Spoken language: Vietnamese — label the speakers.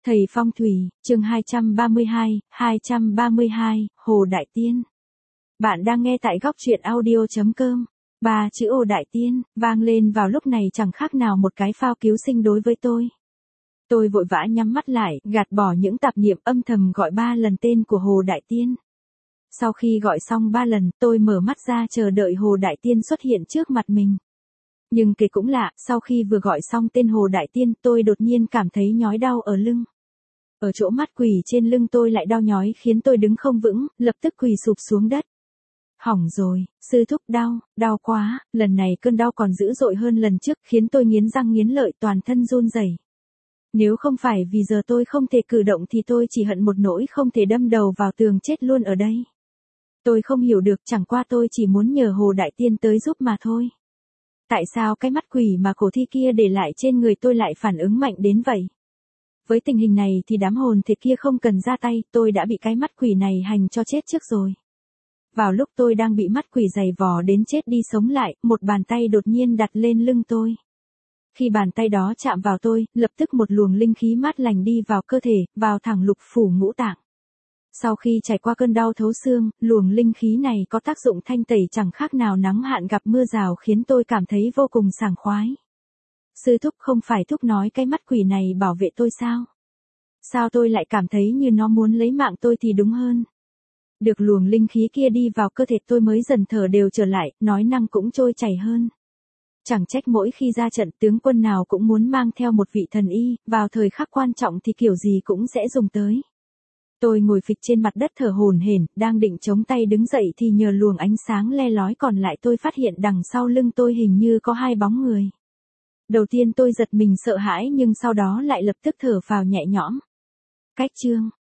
Speaker 1: Thầy Phong Thủy, chương 232, Hồ Đại Tiên. Bạn đang nghe tại góc truyện audio.com. Ba chữ Hồ Đại Tiên vang lên vào lúc này chẳng khác nào một cái phao cứu sinh đối với tôi. Tôi vội vã nhắm mắt lại, gạt bỏ những tạp niệm, âm thầm gọi 3 lần tên của Hồ Đại Tiên. Sau khi gọi xong 3 lần, tôi mở mắt ra chờ đợi Hồ Đại Tiên xuất hiện trước mặt mình. Nhưng kỳ cũng lạ, sau khi vừa gọi xong tên Hồ Đại Tiên, tôi đột nhiên cảm thấy nhói đau ở lưng. Ở chỗ mắt quỷ trên lưng tôi lại đau nhói khiến tôi đứng không vững, lập tức quỳ sụp xuống đất. Hỏng rồi, sư thúc đau quá, lần này cơn đau còn dữ dội hơn lần trước khiến tôi nghiến răng nghiến lợi toàn thân run rẩy. Nếu không phải vì giờ tôi không thể cử động thì tôi chỉ hận một nỗi không thể đâm đầu vào tường chết luôn ở đây. Tôi không hiểu được, chẳng qua tôi chỉ muốn nhờ Hồ Đại Tiên tới giúp mà thôi. Tại sao cái mắt quỷ mà cổ thi kia để lại trên người tôi lại phản ứng mạnh đến vậy? Với tình hình này thì đám hồn thể kia không cần ra tay, tôi đã bị cái mắt quỷ này hành cho chết trước rồi. Vào lúc tôi đang bị mắt quỷ giày vò đến chết đi sống lại, một bàn tay đột nhiên đặt lên lưng tôi. Khi bàn tay đó chạm vào tôi, lập tức một luồng linh khí mát lành đi vào cơ thể, vào thẳng lục phủ ngũ tạng. Sau khi trải qua cơn đau thấu xương, luồng linh khí này có tác dụng thanh tẩy chẳng khác nào nắng hạn gặp mưa rào khiến tôi cảm thấy vô cùng sảng khoái. Sư thúc, không phải thúc nói cái mắt quỷ này bảo vệ tôi sao? Sao tôi lại cảm thấy như nó muốn lấy mạng tôi thì đúng hơn? Được luồng linh khí kia đi vào cơ thể tôi mới dần thở đều trở lại, nói năng cũng trôi chảy hơn. Chẳng trách mỗi khi ra trận tướng quân nào cũng muốn mang theo một vị thần y, vào thời khắc quan trọng thì kiểu gì cũng sẽ dùng tới. Tôi ngồi phịch trên mặt đất thở hổn hển, đang định chống tay đứng dậy thì nhờ luồng ánh sáng le lói còn lại tôi phát hiện đằng sau lưng tôi hình như có 2 bóng người. Đầu tiên tôi giật mình sợ hãi nhưng sau đó lại lập tức thở phào nhẹ nhõm. Cách chương